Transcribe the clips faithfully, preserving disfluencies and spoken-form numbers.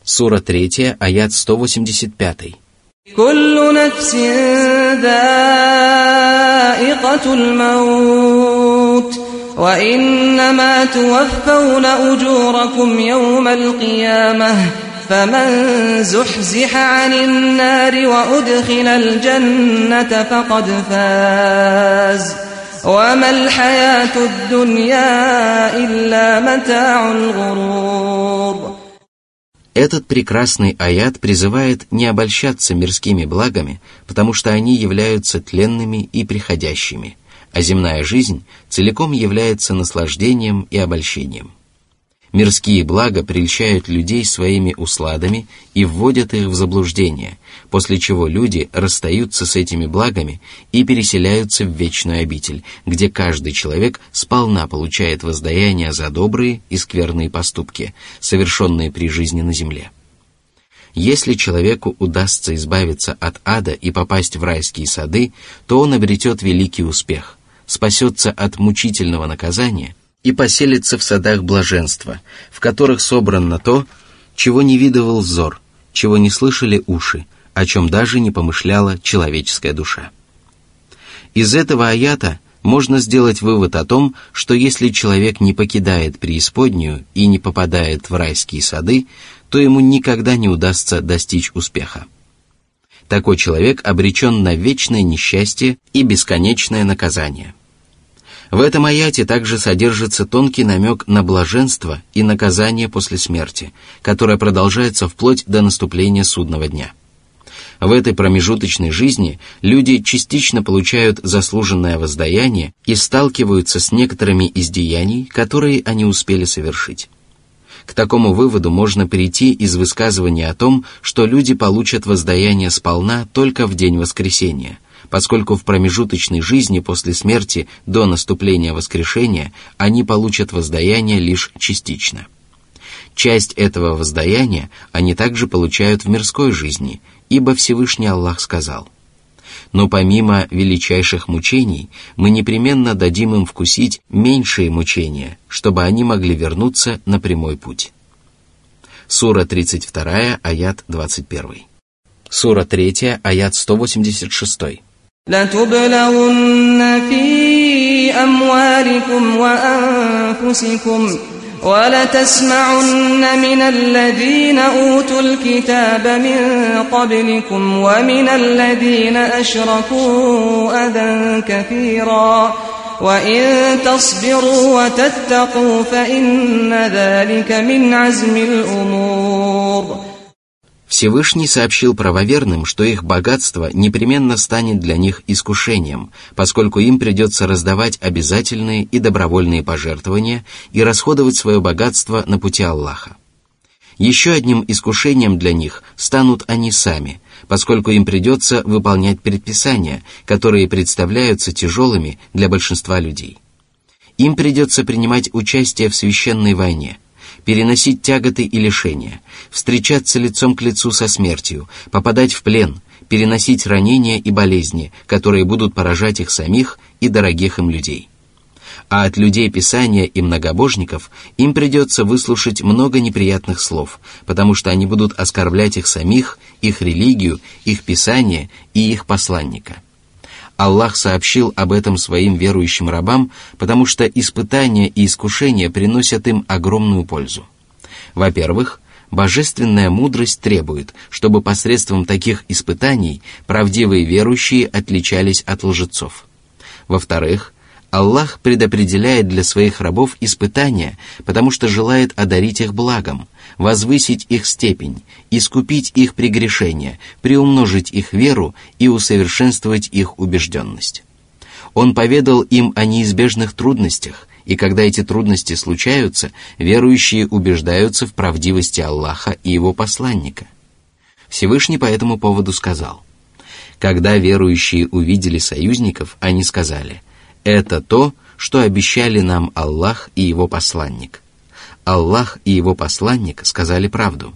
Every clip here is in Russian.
Сура третья, аят сто восемьдесят пять. «Куллу нафсин даикатул маут, ва иннама туаффауна уджуракум яумал киямах, фаман зухзиха анин нари ва удхилал джанната факад фаз, ва мал хаятуд дунья илля мата'уль гурур». Этот прекрасный аят призывает не обольщаться мирскими благами, потому что они являются тленными и приходящими, а земная жизнь целиком является наслаждением и обольщением. Мирские блага прельщают людей своими усладами и вводят их в заблуждение, после чего люди расстаются с этими благами и переселяются в вечную обитель, где каждый человек сполна получает воздаяние за добрые и скверные поступки, совершенные при жизни на земле. Если человеку удастся избавиться от ада и попасть в райские сады, то он обретет великий успех, спасется от мучительного наказания и поселится в садах блаженства, в которых собрано то, чего не видывал взор, чего не слышали уши, о чем даже не помышляла человеческая душа. Из этого аята можно сделать вывод о том, что если человек не покидает преисподнюю и не попадает в райские сады, то ему никогда не удастся достичь успеха. Такой человек обречен на вечное несчастье и бесконечное наказание. В этом аяте также содержится тонкий намек на блаженство и наказание после смерти, которое продолжается вплоть до наступления судного дня. В этой промежуточной жизни люди частично получают заслуженное воздаяние и сталкиваются с некоторыми из деяний, которые они успели совершить. К такому выводу можно перейти из высказывания о том, что люди получат воздаяние сполна только в день воскресения, поскольку в промежуточной жизни после смерти до наступления воскрешения они получат воздаяние лишь частично. Часть этого воздаяния они также получают в мирской жизни, ибо Всевышний Аллах сказал: «Но помимо величайших мучений мы непременно дадим им вкусить меньшие мучения, чтобы они могли вернуться на прямой путь». Сура тридцать два, аят двадцать один. Сура третья, аят сто восемьдесят шесть. لَتُبْلَوُنَّ فِي أَمْوَالِكُمْ وَأَنفُسِكُمْ وَلَتَسْمَعُنَّ مِنَ الَّذِينَ أُوتُوا الْكِتَابَ مِنْ قَبْلِكُمْ وَمِنَ الَّذِينَ أَشْرَكُوا أَذًى كَثِيرًا وَإِن تَصْبِرُوا وَتَتَّقُوا فَإِنَّ ذَلِكَ مِنْ عَزْمِ الْأُمُورِ. Всевышний сообщил правоверным, что их богатство непременно станет для них искушением, поскольку им придется раздавать обязательные и добровольные пожертвования и расходовать свое богатство на пути Аллаха. Еще одним искушением для них станут они сами, поскольку им придется выполнять предписания, которые представляются тяжелыми для большинства людей. Им придется принимать участие в священной войне, переносить тяготы и лишения, встречаться лицом к лицу со смертью, попадать в плен, переносить ранения и болезни, которые будут поражать их самих и дорогих им людей. А от людей Писания и многобожников им придется выслушать много неприятных слов, потому что они будут оскорблять их самих, их религию, их Писание и их посланника. Аллах сообщил об этом своим верующим рабам, потому что испытания и искушения приносят им огромную пользу. Во-первых, божественная мудрость требует, чтобы посредством таких испытаний правдивые верующие отличались от лжецов. Во-вторых, Аллах предопределяет для своих рабов испытания, потому что желает одарить их благом, возвысить их степень, искупить их прегрешения, приумножить их веру и усовершенствовать их убежденность. Он поведал им о неизбежных трудностях, и когда эти трудности случаются, верующие убеждаются в правдивости Аллаха и Его посланника. Всевышний по этому поводу сказал: «Когда верующие увидели союзников, они сказали: это то, что обещали нам Аллах и Его посланник. Аллах и Его посланник сказали правду.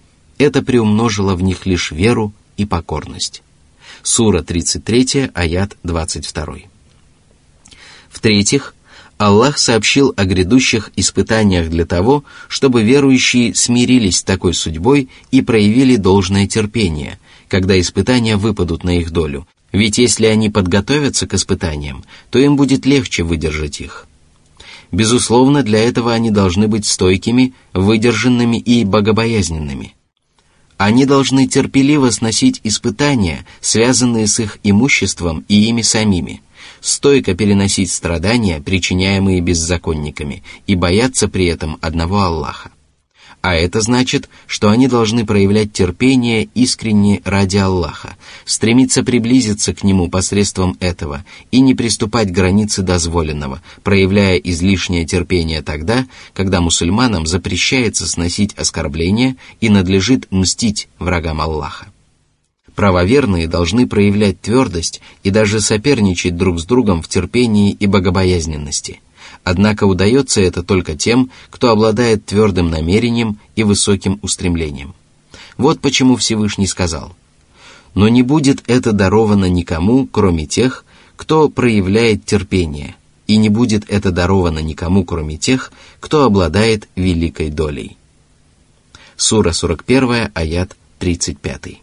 Это приумножило в них лишь веру и покорность». Сура тридцать три, аят двадцать два. В-третьих, Аллах сообщил о грядущих испытаниях для того, чтобы верующие смирились с такой судьбой и проявили должное терпение, когда испытания выпадут на их долю, ведь если они подготовятся к испытаниям, то им будет легче выдержать их. Безусловно, для этого они должны быть стойкими, выдержанными и богобоязненными. Они должны терпеливо сносить испытания, связанные с их имуществом и ими самими, стойко переносить страдания, причиняемые беззаконниками, и бояться при этом одного Аллаха. А это значит, что они должны проявлять терпение искренне ради Аллаха, стремиться приблизиться к Нему посредством этого и не приступать к границе дозволенного, проявляя излишнее терпение тогда, когда мусульманам запрещается сносить оскорбления и надлежит мстить врагам Аллаха. Правоверные должны проявлять твердость и даже соперничать друг с другом в терпении и богобоязненности. Однако удается это только тем, кто обладает твердым намерением и высоким устремлением. Вот почему Всевышний сказал: «Но не будет это даровано никому, кроме тех, кто проявляет терпение, и не будет это даровано никому, кроме тех, кто обладает великой долей». Сура сорок первая, аят тридцать пятый.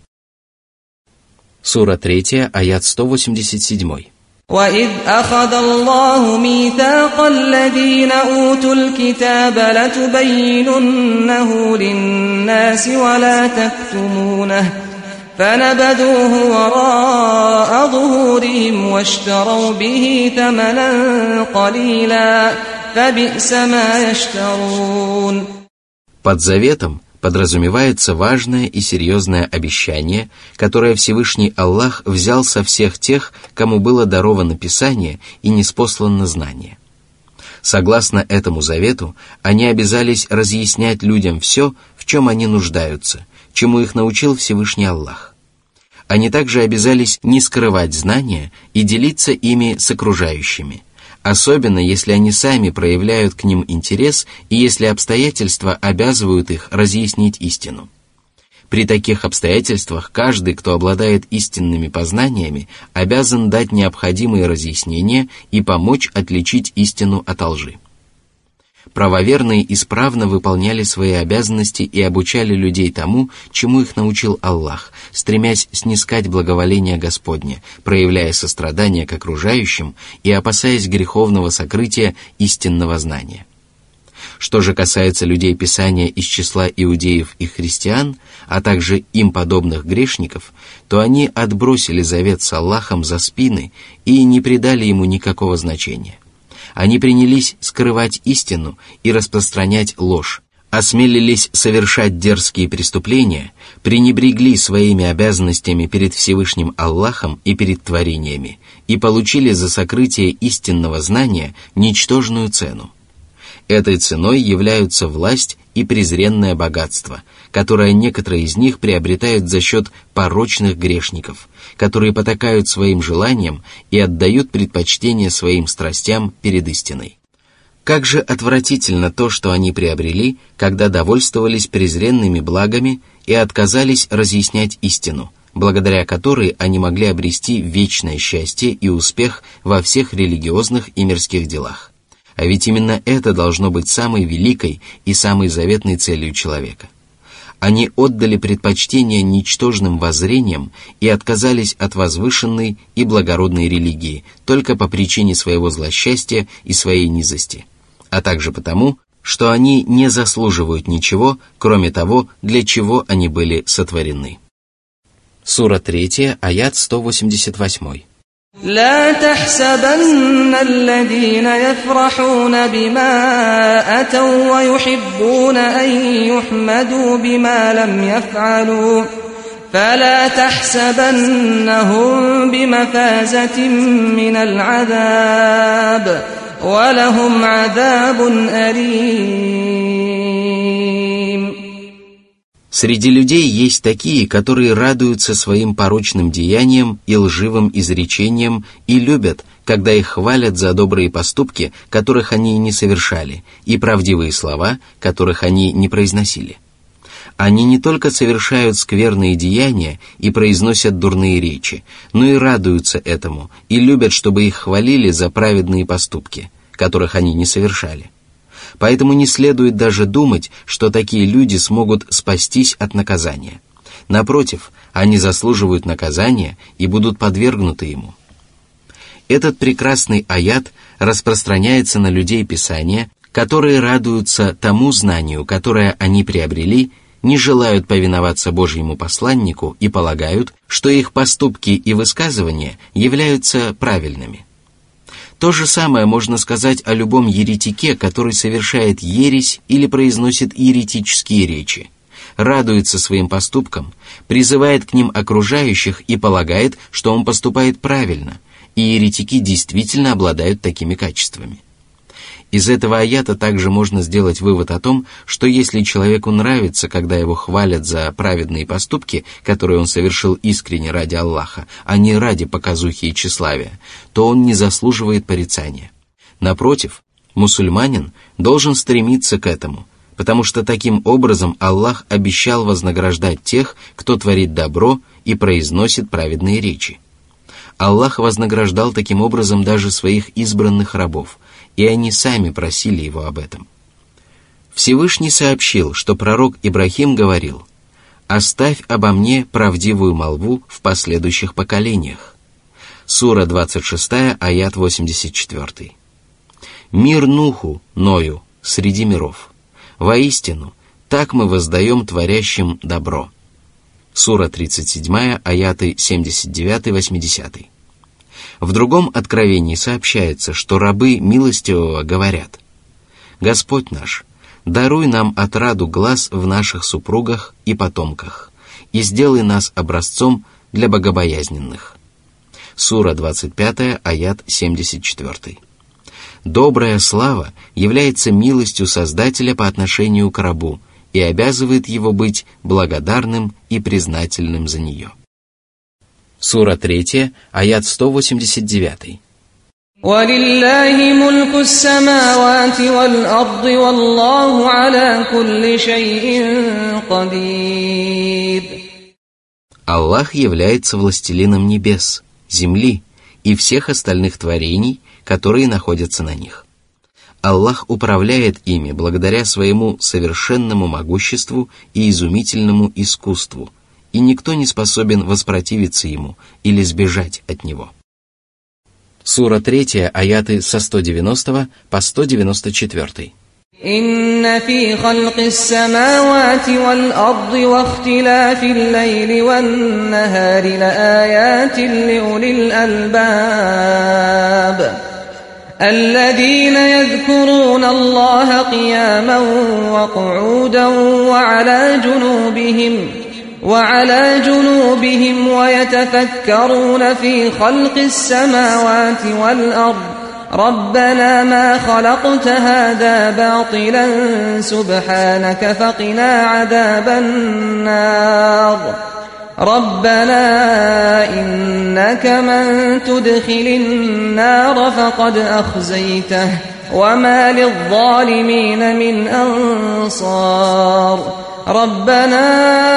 Сура третья, аят сто восемьдесят семь. وَإِذْ أَخَذَ اللَّهُ مِيثَاقَ الَّذِينَ أُوتُوا الْكِتَابَ لَتُبَيِّنُنَّهُ لِلنَّاسِ وَلَا تَكْتُمُونَهُ فَنَبَذُوهُ وَرَاءَ ظُهُورِهِمْ وَاشْتَرَوْا بِهِ ثَمَنًا قَلِيلًا فَبِئْسَ مَا يَشْتَرُونَ. Под заветом подразумевается важное и серьезное обещание, которое Всевышний Аллах взял со всех тех, кому было даровано Писание и ниспослано знание. Согласно этому завету, они обязались разъяснять людям все, в чем они нуждаются, чему их научил Всевышний Аллах. Они также обязались не скрывать знания и делиться ими с окружающими, особенно если они сами проявляют к ним интерес и если обстоятельства обязывают их разъяснить истину. При таких обстоятельствах каждый, кто обладает истинными познаниями, обязан дать необходимые разъяснения и помочь отличить истину от лжи. Правоверные исправно выполняли свои обязанности и обучали людей тому, чему их научил Аллах, стремясь снискать благоволение Господне, проявляя сострадание к окружающим и опасаясь греховного сокрытия истинного знания. Что же касается людей Писания из числа иудеев и христиан, а также им подобных грешников, то они отбросили завет с Аллахом за спины и не придали ему никакого значения. Они принялись скрывать истину и распространять ложь, осмелились совершать дерзкие преступления, пренебрегли своими обязанностями перед Всевышним Аллахом и перед творениями и получили за сокрытие истинного знания ничтожную цену. Этой ценой являются власть и презренное богатство, которое некоторые из них приобретают за счет порочных грешников, которые потакают своим желаниям и отдают предпочтение своим страстям перед истиной. Как же отвратительно то, что они приобрели, когда довольствовались презренными благами и отказались разъяснять истину, благодаря которой они могли обрести вечное счастье и успех во всех религиозных и мирских делах. А ведь именно это должно быть самой великой и самой заветной целью человека. Они отдали предпочтение ничтожным воззрениям и отказались от возвышенной и благородной религии только по причине своего злосчастья и своей низости, а также потому, что они не заслуживают ничего, кроме того, для чего они были сотворены. Сура третья, аят сто восемьдесят восемь. لا تحسبن الذين يفرحون بما أتوا ويحبون أن يحمدوا بما لم يفعلوا فلا تحسبنهم بمفازة من العذاب ولهم عذاب أليم. Среди людей есть такие, которые радуются своим порочным деяниям и лживым изречениям и любят, когда их хвалят за добрые поступки, которых они не совершали, и правдивые слова, которых они не произносили. Они не только совершают скверные деяния и произносят дурные речи, но и радуются этому и любят, чтобы их хвалили за праведные поступки, которых они не совершали. Поэтому не следует даже думать, что такие люди смогут спастись от наказания. Напротив, они заслуживают наказания и будут подвергнуты ему. Этот прекрасный аят распространяется на людей Писания, которые радуются тому знанию, которое они приобрели, не желают повиноваться Божьему посланнику и полагают, что их поступки и высказывания являются правильными. То же самое можно сказать о любом еретике, который совершает ересь или произносит еретические речи, радуется своим поступкам, призывает к ним окружающих и полагает, что он поступает правильно, и еретики действительно обладают такими качествами. Из этого аята также можно сделать вывод о том, что если человеку нравится, когда его хвалят за праведные поступки, которые он совершил искренне ради Аллаха, а не ради показухи и тщеславия, то он не заслуживает порицания. Напротив, мусульманин должен стремиться к этому, потому что таким образом Аллах обещал вознаграждать тех, кто творит добро и произносит праведные речи. Аллах вознаграждал таким образом даже своих избранных рабов, и они сами просили его об этом. Всевышний сообщил, что пророк Ибрахим говорил: «Оставь обо мне правдивую молву в последующих поколениях». Сура двадцать шесть, аят восемьдесят четыре. «Мир Нуху, Ною, среди миров. Воистину, так мы воздаем творящим добро». Сура тридцать семь, аяты семьдесят девять восемьдесят. В другом откровении сообщается, что рабы милостивого говорят: «Господь наш, даруй нам отраду глаз в наших супругах и потомках, и сделай нас образцом для богобоязненных». Сура двадцать пять, аят семьдесят четыре. Добрая слава является милостью Создателя по отношению к рабу и обязывает его быть благодарным и признательным за нее. Сура три, аят сто восемьдесят девять. وَلِلَّهِ مُلْكُ السَّمَاوَاتِ وَالْأَرْضِ وَاللَّهُ عَلَى كُلِّ شَيْءٍ قَدِيرٌ. Аллах является властелином небес, земли и всех остальных творений, которые находятся на них. Аллах управляет ими благодаря своему совершенному могуществу и изумительному искусству, и никто не способен воспротивиться ему или сбежать от него. Сура три, аяты со сто девяностого по сто девяносто четыре. إن في خلق السماوات والأرض واختلاف الليل والنهار لآيات لأولي الألباب الذين يذكرون الله قياما وقعودا وعلى جنوبهم وعلى جنوبهم ويتفكرون في خلق السماوات والأرض ربنا ما خلقت هذا باطلا سبحانك فقنا عذاب النار ربنا إنك من تدخل النار فقد أخزيته وما للظالمين من أنصار ربنا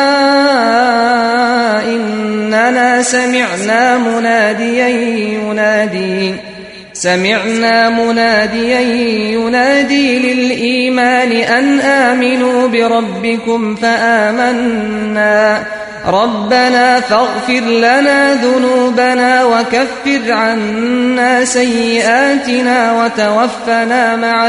إننا سمعنا مناديا ينادي سمعنا مناديا ينادي للإيمان أن آمنوا بربكم فآمنا ربنا فاغفر لنا ذنوبنا وكفر عنا سيئاتنا وتوفنا مع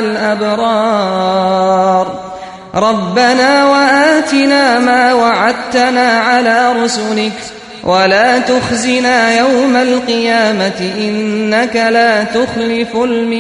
الأبرار ربنا وآتنا ما وعدتنا على رسلك ولا تخزنا يوم القيامة إنك لا تخلف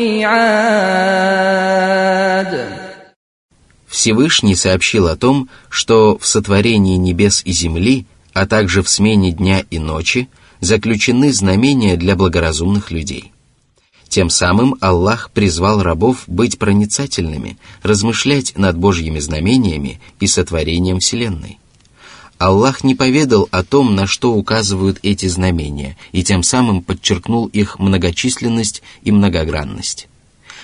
الميعاد. Всевышний сообщил о том, что в сотворении небес и земли, а также в смене дня и ночи, заключены знамения для благоразумных людей. Тем самым Аллах призвал рабов быть проницательными, размышлять над Божьими знамениями и сотворением Вселенной. Аллах не поведал о том, на что указывают эти знамения, и тем самым подчеркнул их многочисленность и многогранность.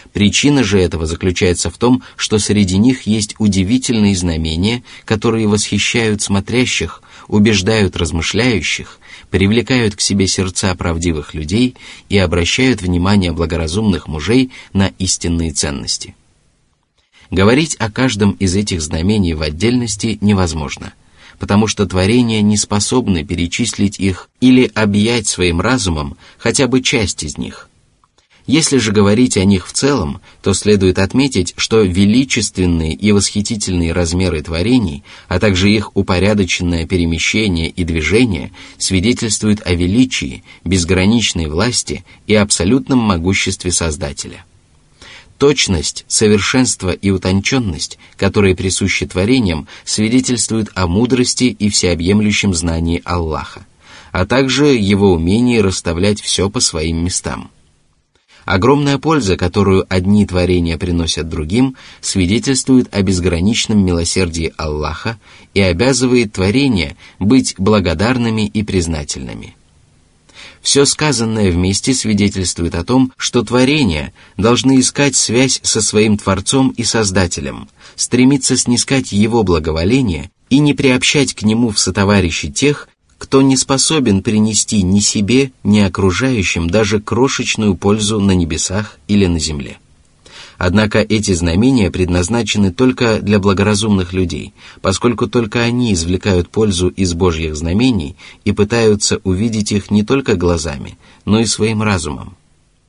Причина же этого заключается в том, что среди них есть удивительные знамения, которые восхищают смотрящих, убеждают размышляющих, привлекают к себе сердца правдивых людей и обращают внимание благоразумных мужей на истинные ценности. Говорить о каждом из этих знамений в отдельности невозможно, потому что творения не способны перечислить их или объять своим разумом хотя бы часть из них. Если же говорить о них в целом, то следует отметить, что величественные и восхитительные размеры творений, а также их упорядоченное перемещение и движение свидетельствуют о величии, безграничной власти и абсолютном могуществе Создателя. Точность, совершенство и утонченность, которые присущи творениям, свидетельствуют о мудрости и всеобъемлющем знании Аллаха, а также Его умении расставлять все по своим местам. Огромная польза, которую одни творения приносят другим, свидетельствует о безграничном милосердии Аллаха и обязывает творения быть благодарными и признательными. Все сказанное вместе свидетельствует о том, что творения должны искать связь со своим Творцом и Создателем, стремиться снискать Его благоволение и не приобщать к Нему в сотоварищи тех, кто не способен принести ни себе, ни окружающим даже крошечную пользу на небесах или на земле. Однако эти знамения предназначены только для благоразумных людей, поскольку только они извлекают пользу из Божьих знамений и пытаются увидеть их не только глазами, но и своим разумом.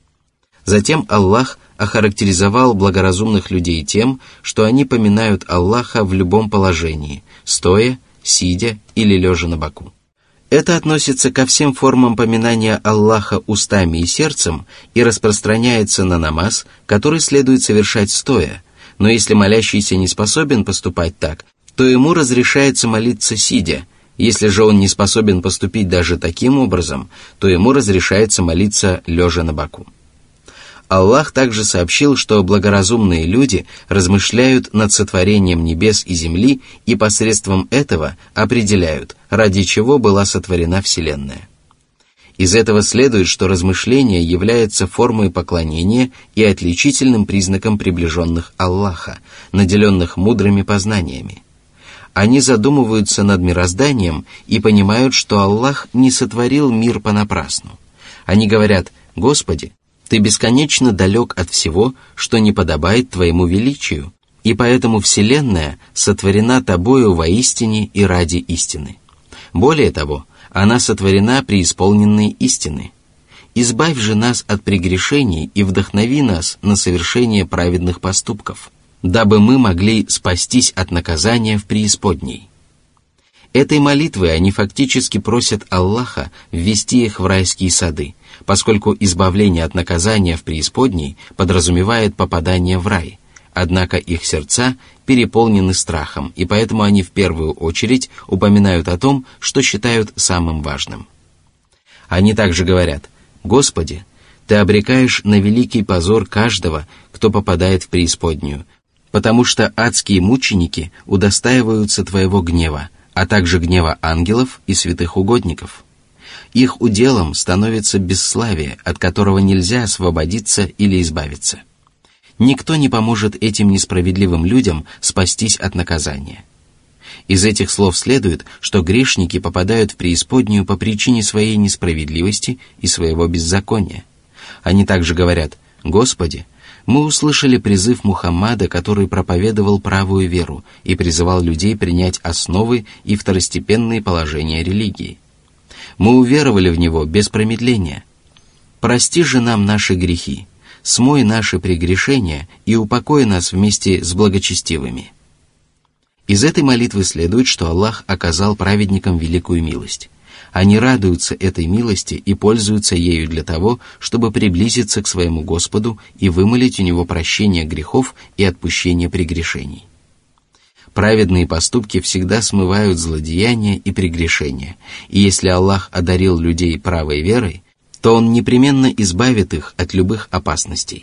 Затем Аллах охарактеризовал благоразумных людей тем, что они поминают Аллаха в любом положении, стоя, сидя или лежа на боку. Это относится ко всем формам поминания Аллаха устами и сердцем и распространяется на намаз, который следует совершать стоя, но если молящийся не способен поступать так, то ему разрешается молиться сидя. Если же он не способен поступить даже таким образом, то ему разрешается молиться лежа на боку. Аллах также сообщил, что благоразумные люди размышляют над сотворением небес и земли и посредством этого определяют, ради чего была сотворена Вселенная. Из этого следует, что размышление является формой поклонения и отличительным признаком приближенных Аллаха, наделенных мудрыми познаниями. Они задумываются над мирозданием и понимают, что Аллах не сотворил мир понапрасну. Они говорят: «Господи, Ты бесконечно далек от всего, что не подобает Твоему величию, и поэтому Вселенная сотворена Тобою воистине и ради истины. Более того, она сотворена преисполненной истины. Избавь же нас от прегрешений и вдохнови нас на совершение праведных поступков, дабы мы могли спастись от наказания в преисподней». Этой молитвой они фактически просят Аллаха ввести их в райские сады, поскольку избавление от наказания в преисподней подразумевает попадание в рай, однако их сердца переполнены страхом, и поэтому они в первую очередь упоминают о том, что считают самым важным. Они также говорят: «Господи, Ты обрекаешь на великий позор каждого, кто попадает в преисподнюю, потому что адские мученики удостаиваются Твоего гнева, а также гнева ангелов и святых угодников. Их уделом становится бесславие, от которого нельзя освободиться или избавиться. Никто не поможет этим несправедливым людям спастись от наказания». Из этих слов следует, что грешники попадают в преисподнюю по причине своей несправедливости и своего беззакония. Они также говорят: «Господи, мы услышали призыв Мухаммада, который проповедовал правую веру и призывал людей принять основы и второстепенные положения религии. Мы уверовали в него без промедления. Прости же нам наши грехи, смой наши прегрешения и упокой нас вместе с благочестивыми». Из этой молитвы следует, что Аллах оказал праведникам великую милость. Они радуются этой милости и пользуются ею для того, чтобы приблизиться к своему Господу и вымолить у Него прощение грехов и отпущение прегрешений. Праведные поступки всегда смывают злодеяния и прегрешения, и если Аллах одарил людей правой верой, то Он непременно избавит их от любых опасностей.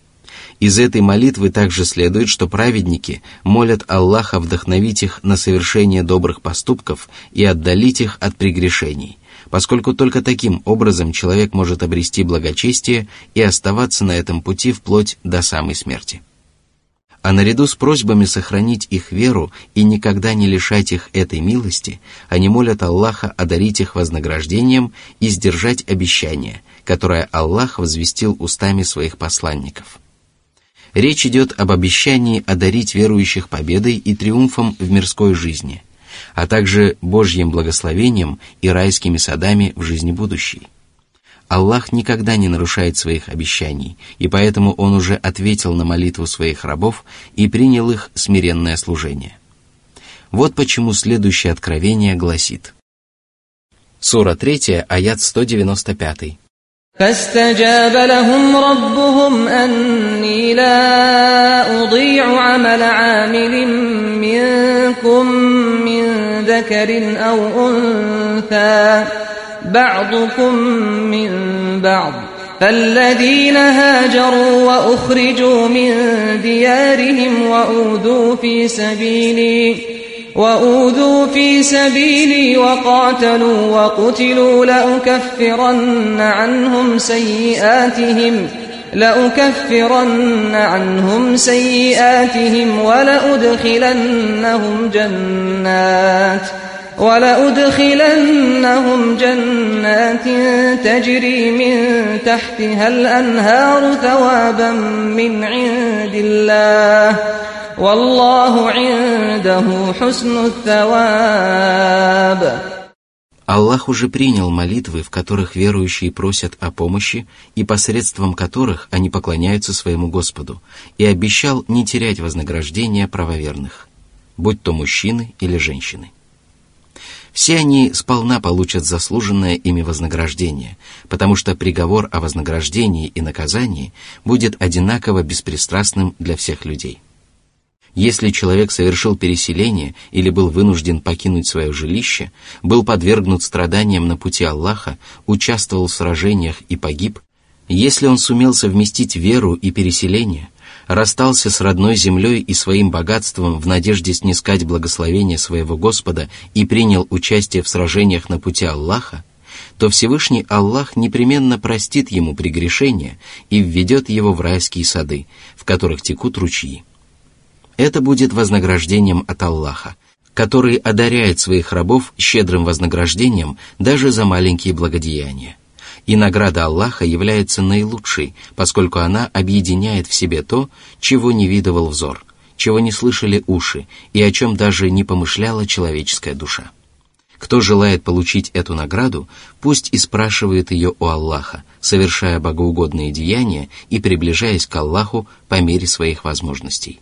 Из этой молитвы также следует, что праведники молят Аллаха вдохновить их на совершение добрых поступков и отдалить их от прегрешений, поскольку только таким образом человек может обрести благочестие и оставаться на этом пути вплоть до самой смерти. А наряду с просьбами сохранить их веру и никогда не лишать их этой милости, они молят Аллаха одарить их вознаграждением и сдержать обещание, которое Аллах возвестил устами своих посланников. Речь идет об обещании одарить верующих победой и триумфом в мирской жизни, а также Божьим благословением и райскими садами в жизни будущей. Аллах никогда не нарушает своих обещаний, и поэтому Он уже ответил на молитву своих рабов и принял их смиренное служение. Вот почему следующее откровение гласит. Сура третья, аят сто девяносто пять. فاستجاب لهم ربهم أني لا أضيع عمل عامل منكم من ذكر أو أنثى بعضكم من بعض فالذين هاجروا وأخرجوا من ديارهم وأوذوا في سبيلي وأوذوا في سبيلي وقاتلوا وقتلوا لأكفرن عنهم سيئاتهم لأكفرن عنهم سيئاتهم ولأدخلنهم جنات ولأدخلنهم جنات تجري من تحتها الأنهار ثوابا من عند الله والله عنده حسن الثواب. Аллах уже принял молитвы, в которых верующие просят о помощи и посредством которых они поклоняются своему Господу, и обещал не терять вознаграждения правоверных, будь то мужчины или женщины. Все они сполна получат заслуженное ими вознаграждение, потому что приговор о вознаграждении и наказании будет одинаково беспристрастным для всех людей. Если человек совершил переселение или был вынужден покинуть свое жилище, был подвергнут страданиям на пути Аллаха, участвовал в сражениях и погиб, если он сумел совместить веру и переселение, расстался с родной землей и своим богатством в надежде снискать благословение своего Господа и принял участие в сражениях на пути Аллаха, то Всевышний Аллах непременно простит ему прегрешения и введет его в райские сады, в которых текут ручьи. Это будет вознаграждением от Аллаха, который одаряет своих рабов щедрым вознаграждением даже за маленькие благодеяния. И награда Аллаха является наилучшей, поскольку она объединяет в себе то, чего не видывал взор, чего не слышали уши и о чем даже не помышляла человеческая душа. Кто желает получить эту награду, пусть и спрашивает ее у Аллаха, совершая богоугодные деяния и приближаясь к Аллаху по мере своих возможностей.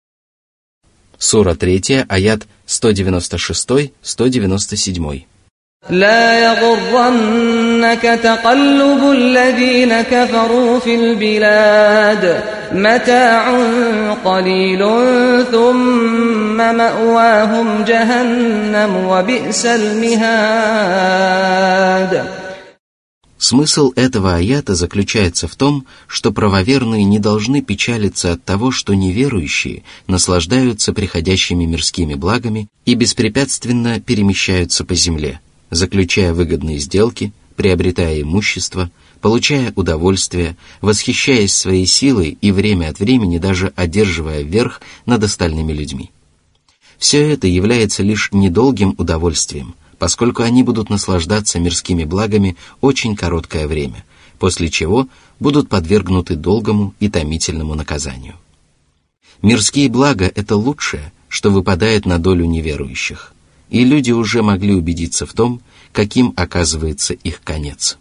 Сура третья, аят сто девяносто шесть - сто девяносто семь. لا يغرنك تقلب الذين كفروا في البلاد متاع قليل ثم مأواهم جهنم وبئس المهاد. Смысл этого аята заключается в том, что правоверные не должны печалиться от того, что неверующие наслаждаются приходящими мирскими благами и беспрепятственно перемещаются по земле, заключая выгодные сделки, приобретая имущество, получая удовольствие, восхищаясь своей силой и время от времени даже одерживая верх над остальными людьми. Все это является лишь недолгим удовольствием, поскольку они будут наслаждаться мирскими благами очень короткое время, после чего будут подвергнуты долгому и томительному наказанию. Мирские блага – это лучшее, что выпадает на долю неверующих, и люди уже могли убедиться в том, каким оказывается их конец.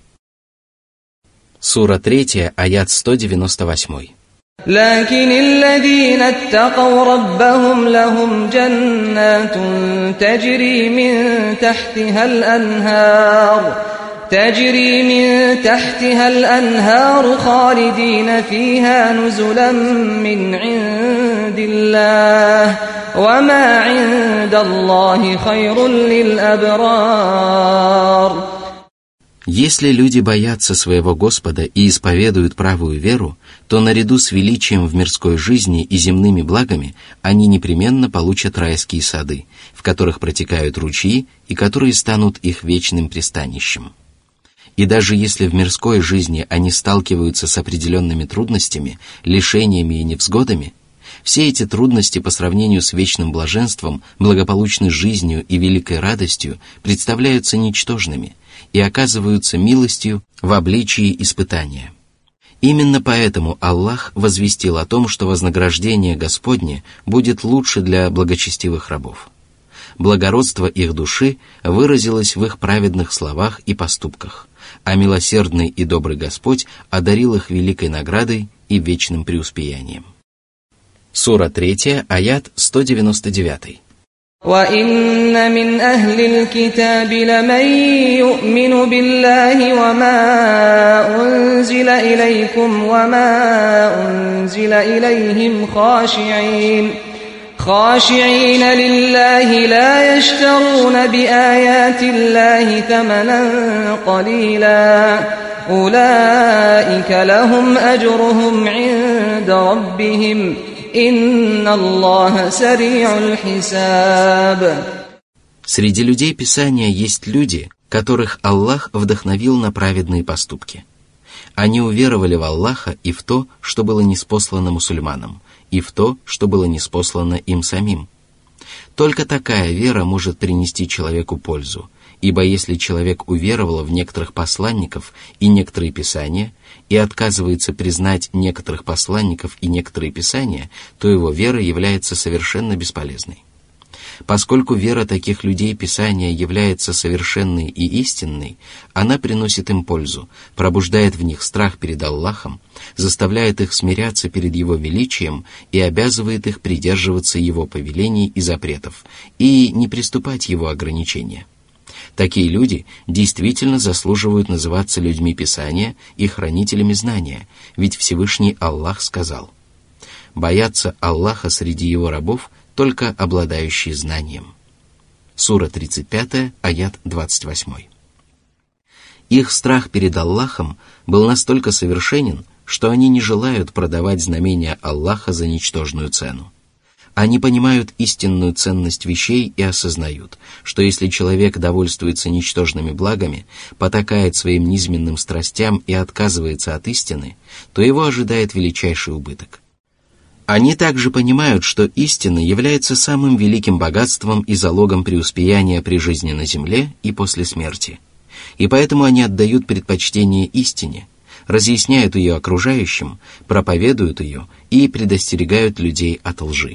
Сура третья, аят сто девяносто восемь. لكن الذين اتقوا ربهم لهم جنات تجري من تحتها الأنهار تجري من تحتها الأنهار خالدين فيها نزلا من عند الله وما عند الله خير للأبرار. Если люди боятся своего Господа и исповедуют правую веру, то наряду с величием в мирской жизни и земными благами они непременно получат райские сады, в которых протекают ручьи и которые станут их вечным пристанищем. И даже если в мирской жизни они сталкиваются с определенными трудностями, лишениями и невзгодами, все эти трудности по сравнению с вечным блаженством, благополучной жизнью и великой радостью представляются ничтожными и оказываются милостью в обличии испытания. Именно поэтому Аллах возвестил о том, что вознаграждение Господне будет лучше для благочестивых рабов. Благородство их души выразилось в их праведных словах и поступках, а милосердный и добрый Господь одарил их великой наградой и вечным преуспеянием. Сура третья, аят сто девяносто девять. وَإِنَّ مِنْ أَهْلِ الْكِتَابِ لَمَنْ يُؤْمِنُ بِاللَّهِ وَمَا أُنْزِلَ إِلَيْكُمْ وَمَا أُنْزِلَ إِلَيْهِمْ خَاشِعِينَ خَاشِعِينَ لِلَّهِ لَا يَشْتَرُونَ بِآيَاتِ اللَّهِ ثَمَنًا قَلِيلًا أُولَئِكَ لَهُمْ أَجْرُهُمْ عِنْدَ رَبِّهِمْ «Инна Аллаха сари'уль хисаб». Среди людей Писания есть люди, которых Аллах вдохновил на праведные поступки. Они уверовали в Аллаха и в то, что было ниспослано мусульманам, и в то, что было ниспослано им самим. Только такая вера может принести человеку пользу, ибо если человек уверовал в некоторых посланников и некоторые писания и отказывается признать некоторых посланников и некоторые писания, то его вера является совершенно бесполезной. Поскольку вера таких людей Писания является совершенной и истинной, она приносит им пользу, пробуждает в них страх перед Аллахом, заставляет их смиряться перед Его величием и обязывает их придерживаться Его повелений и запретов и не приступать Его ограничения. Такие люди действительно заслуживают называться людьми Писания и хранителями знания, ведь Всевышний Аллах сказал: «Боятся Аллаха среди Его рабов только обладающие знанием». Сура тридцать пять, аят двадцать восемь. Их страх перед Аллахом был настолько совершенен, что они не желают продавать знамения Аллаха за ничтожную цену. Они понимают истинную ценность вещей и осознают, что если человек довольствуется ничтожными благами, потакает своим низменным страстям и отказывается от истины, то его ожидает величайший убыток. Они также понимают, что истина является самым великим богатством и залогом преуспеяния при жизни на земле и после смерти. И поэтому они отдают предпочтение истине, разъясняют ее окружающим, проповедуют ее и предостерегают людей от лжи.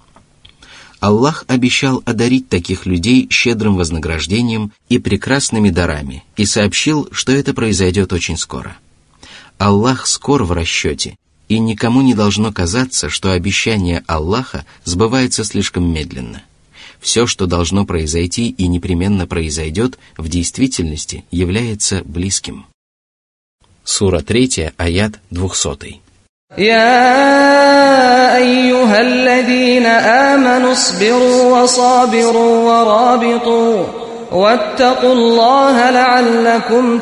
Аллах обещал одарить таких людей щедрым вознаграждением и прекрасными дарами и сообщил, что это произойдет очень скоро. Аллах скор в расчете, и никому не должно казаться, что обещание Аллаха сбывается слишком медленно. Все, что должно произойти и непременно произойдет, в действительности является близким. Сура третья, аят двухсотый. يا أيها الذين آمنوا اصبروا وصابروا ورابطوا واتقوا الله لعلكم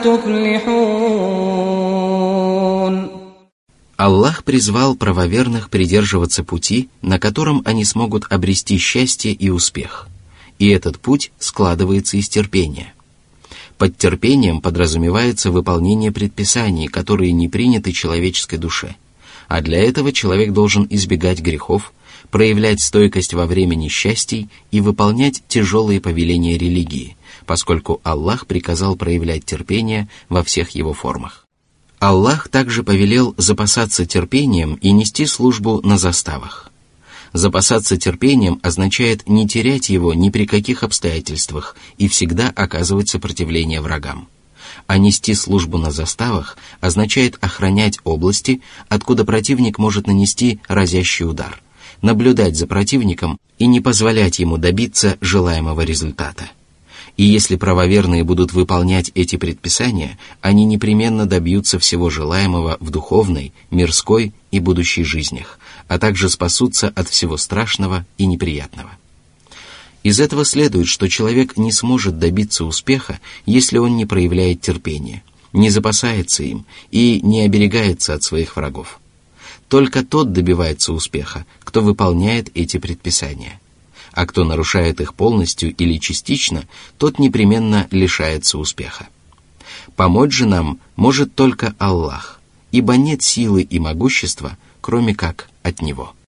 تفلحون. Аллах призвал правоверных придерживаться пути, на котором они смогут обрести счастье и успех. И этот путь складывается из терпения. Под терпением подразумевается выполнение предписаний, которые не приняты человеческой душе. А для этого человек должен избегать грехов, проявлять стойкость во время несчастий и выполнять тяжелые повеления религии, поскольку Аллах приказал проявлять терпение во всех его формах. Аллах также повелел запасаться терпением и нести службу на заставах. Запасаться терпением означает не терять его ни при каких обстоятельствах и всегда оказывать сопротивление врагам. А нести службу на заставах означает охранять области, откуда противник может нанести разящий удар, наблюдать за противником и не позволять ему добиться желаемого результата. И если правоверные будут выполнять эти предписания, они непременно добьются всего желаемого в духовной, мирской и будущей жизнях, а также спасутся от всего страшного и неприятного. Из этого следует, что человек не сможет добиться успеха, если он не проявляет терпения, не запасается им и не оберегается от своих врагов. Только тот добивается успеха, кто выполняет эти предписания. А кто нарушает их полностью или частично, тот непременно лишается успеха. Помочь же нам может только Аллах, ибо нет силы и могущества, кроме как от Него.